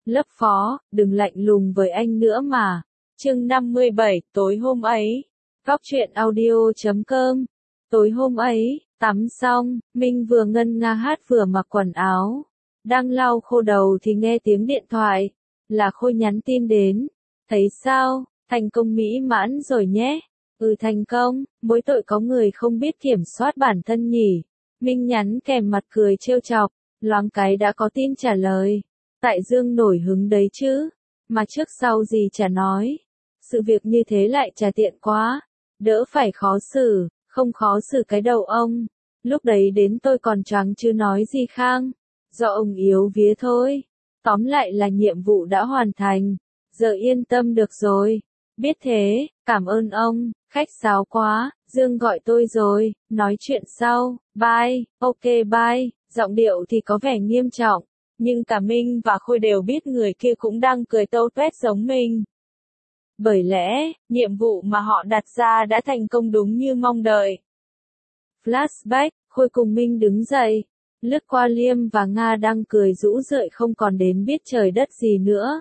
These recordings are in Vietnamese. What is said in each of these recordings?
Lớp phó, đừng lạnh lùng với anh nữa mà. Chương 57, tối hôm ấy. Góc truyện audio.com. Tối hôm ấy, tắm xong, Minh vừa ngân nga hát vừa mặc quần áo. Đang lau khô đầu thì nghe tiếng điện thoại. Là Khôi nhắn tin đến. Thấy sao, thành công mỹ mãn rồi nhé. Ừ, thành công, mỗi tội có người không biết kiểm soát bản thân nhỉ. Minh nhắn kèm mặt cười trêu chọc, loáng cái đã có tin trả lời. Tại Dương nổi hứng đấy chứ, mà trước sau gì chả nói. Sự việc như thế lại chả tiện quá, đỡ phải khó xử, không khó xử cái đầu ông. Lúc đấy đến tôi còn choáng chứ nói gì Khang, do ông yếu vía thôi. Tóm lại là nhiệm vụ đã hoàn thành, giờ yên tâm được rồi. Biết thế, cảm ơn ông, khách sáo quá, Dương gọi tôi rồi, nói chuyện sau, bye, ok bye. Giọng điệu thì có vẻ nghiêm trọng, nhưng cả Minh và Khôi đều biết người kia cũng đang cười tâu tuét giống mình. Bởi lẽ, nhiệm vụ mà họ đặt ra đã thành công đúng như mong đợi. Flashback, Khôi cùng Minh đứng dậy, lướt qua Liêm và Nga đang cười rũ rượi không còn đến biết trời đất gì nữa.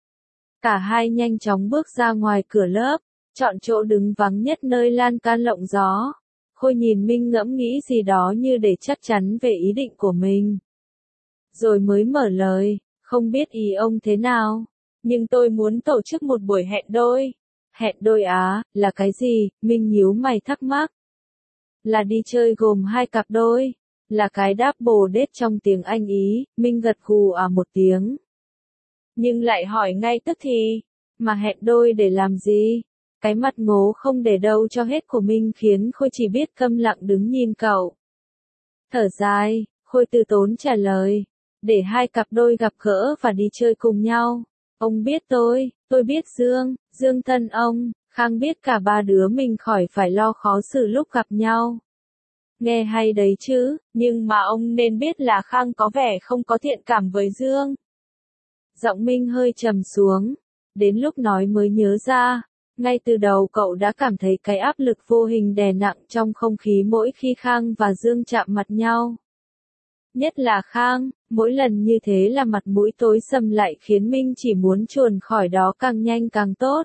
Cả hai nhanh chóng bước ra ngoài cửa lớp, chọn chỗ đứng vắng nhất nơi lan can lộng gió. Khôi nhìn Minh ngẫm nghĩ gì đó như để chắc chắn về ý định của mình. Rồi mới mở lời, không biết ý ông thế nào, nhưng tôi muốn tổ chức một buổi hẹn đôi. Hẹn đôi á, là cái gì? Minh nhíu mày thắc mắc. Là đi chơi gồm hai cặp đôi, là cái double date trong tiếng Anh Ý. Minh gật gù một tiếng. Nhưng lại hỏi ngay tức thì, mà hẹn đôi để làm gì? Cái mặt ngố không để đâu cho hết của Minh khiến Khôi chỉ biết câm lặng đứng nhìn cậu. Thở dài, Khôi từ tốn trả lời, để hai cặp đôi gặp gỡ và đi chơi cùng nhau. Ông biết tôi biết Dương, Dương thân ông, Khang biết cả ba đứa mình khỏi phải lo khó xử lúc gặp nhau. Nghe hay đấy chứ, nhưng mà ông nên biết là Khang có vẻ không có thiện cảm với Dương. Giọng Minh hơi trầm xuống, đến lúc nói mới nhớ ra, ngay từ đầu cậu đã cảm thấy cái áp lực vô hình đè nặng trong không khí mỗi khi Khang và Dương chạm mặt nhau. Nhất là Khang, mỗi lần như thế là mặt mũi tối sầm lại khiến Minh chỉ muốn chuồn khỏi đó càng nhanh càng tốt.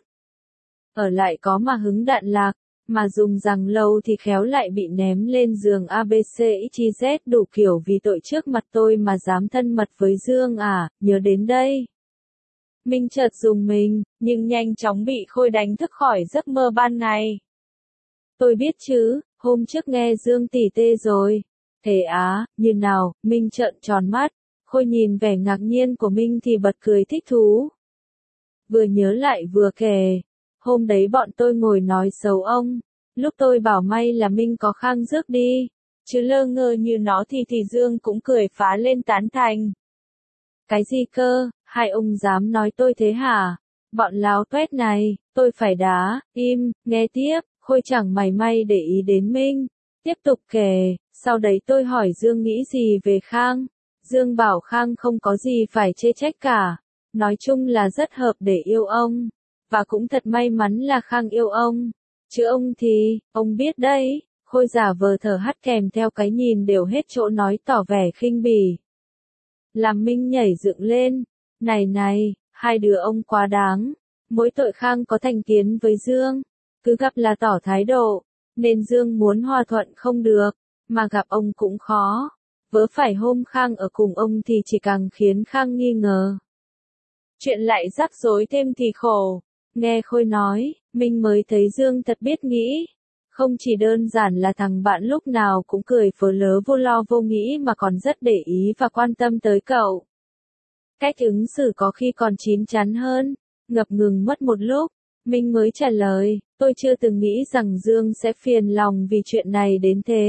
Ở lại có mà hứng đạn lạc, mà dùng rằng lâu thì khéo lại bị ném lên giường ABCXYZ đủ kiểu vì tội trước mặt tôi mà dám thân mật với Dương à, nhớ đến đây. Minh chợt dùng mình, nhưng nhanh chóng bị Khôi đánh thức khỏi giấc mơ ban ngày. Tôi biết chứ, hôm trước nghe Dương tỉ tê rồi. Thế á, như nào? Minh trợn tròn mắt, Khôi nhìn vẻ ngạc nhiên của Minh thì bật cười thích thú. Vừa nhớ lại vừa kể, hôm đấy bọn tôi ngồi nói xấu ông, lúc tôi bảo may là Minh có Khang rước đi, chứ lơ ngơ như nó thì Dương cũng cười phá lên tán thành. Cái gì cơ, hai ông dám nói tôi thế hả? Bọn láo tuét này, tôi phải đá, im, nghe tiếp, Khôi chẳng mảy may để ý đến Minh. Tiếp tục kể, sau đấy tôi hỏi Dương nghĩ gì về Khang. Dương bảo Khang không có gì phải chê trách cả. Nói chung là rất hợp để yêu ông. Và cũng thật may mắn là Khang yêu ông. Chứ ông thì, ông biết đấy, Khôi giả vờ thở hắt kèm theo cái nhìn đều hết chỗ nói tỏ vẻ khinh bỉ. Làm Minh nhảy dựng lên. Này, hai đứa ông quá đáng. Mỗi tội Khang có thành kiến với Dương. Cứ gặp là tỏ thái độ. Nên Dương muốn hòa thuận không được, mà gặp ông cũng khó. Vớ phải hôm Khang ở cùng ông thì chỉ càng khiến Khang nghi ngờ. Chuyện lại rắc rối thêm thì khổ. Nghe Khôi nói, Minh mới thấy Dương thật biết nghĩ. Không chỉ đơn giản là thằng bạn lúc nào cũng cười phớ lớ vô lo vô nghĩ mà còn rất để ý và quan tâm tới cậu. Cách ứng xử có khi còn chín chắn hơn. Ngập ngừng mất một lúc, Minh mới trả lời, tôi chưa từng nghĩ rằng Dương sẽ phiền lòng vì chuyện này đến thế.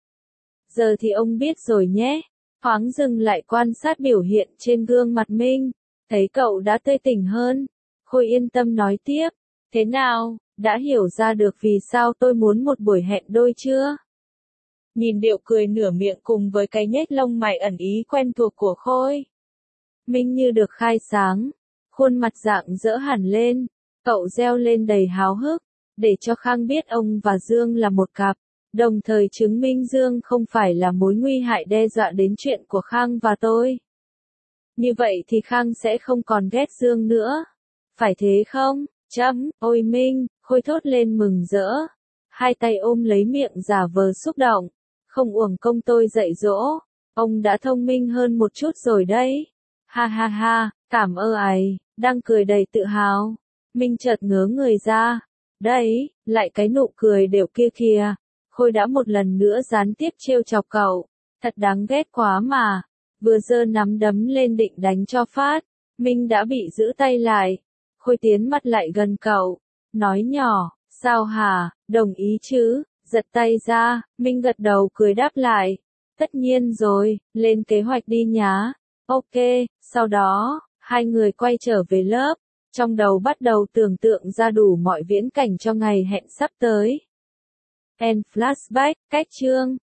Giờ thì ông biết rồi nhé. Thoáng dừng lại quan sát biểu hiện trên gương mặt Minh, thấy cậu đã tươi tỉnh hơn. Khôi yên tâm nói tiếp, thế nào, đã hiểu ra được vì sao tôi muốn một buổi hẹn đôi chưa? Nhìn điệu cười nửa miệng cùng với cái nhếch lông mày ẩn ý quen thuộc của Khôi. Minh như được khai sáng, khuôn mặt rạng rỡ hẳn lên. Cậu reo lên đầy háo hức, để cho Khang biết ông và Dương là một cặp, đồng thời chứng minh Dương không phải là mối nguy hại đe dọa đến chuyện của Khang và tôi. Như vậy thì Khang sẽ không còn ghét Dương nữa. Phải thế không? Ôi Minh, Khôi thốt lên mừng rỡ. Hai tay ôm lấy miệng giả vờ xúc động. Không uổng công tôi dạy dỗ. Ông đã thông minh hơn một chút rồi đấy. Ha ha ha, cảm ơn ấy, đang cười đầy tự hào. Minh chợt ngớ người ra. Đấy, lại cái nụ cười đều kia kìa. Khôi đã một lần nữa gián tiếp trêu chọc cậu. Thật đáng ghét quá mà. Vừa giơ nắm đấm lên định đánh cho phát. Minh đã bị giữ tay lại. Khôi tiến mặt lại gần cậu. Nói nhỏ, sao hả, đồng ý chứ, giật tay ra. Minh gật đầu cười đáp lại. Tất nhiên rồi, lên kế hoạch đi nhá. Ok, sau đó, hai người quay trở về lớp. Trong đầu bắt đầu tưởng tượng ra đủ mọi viễn cảnh cho ngày hẹn sắp tới. End flashback, cách chương.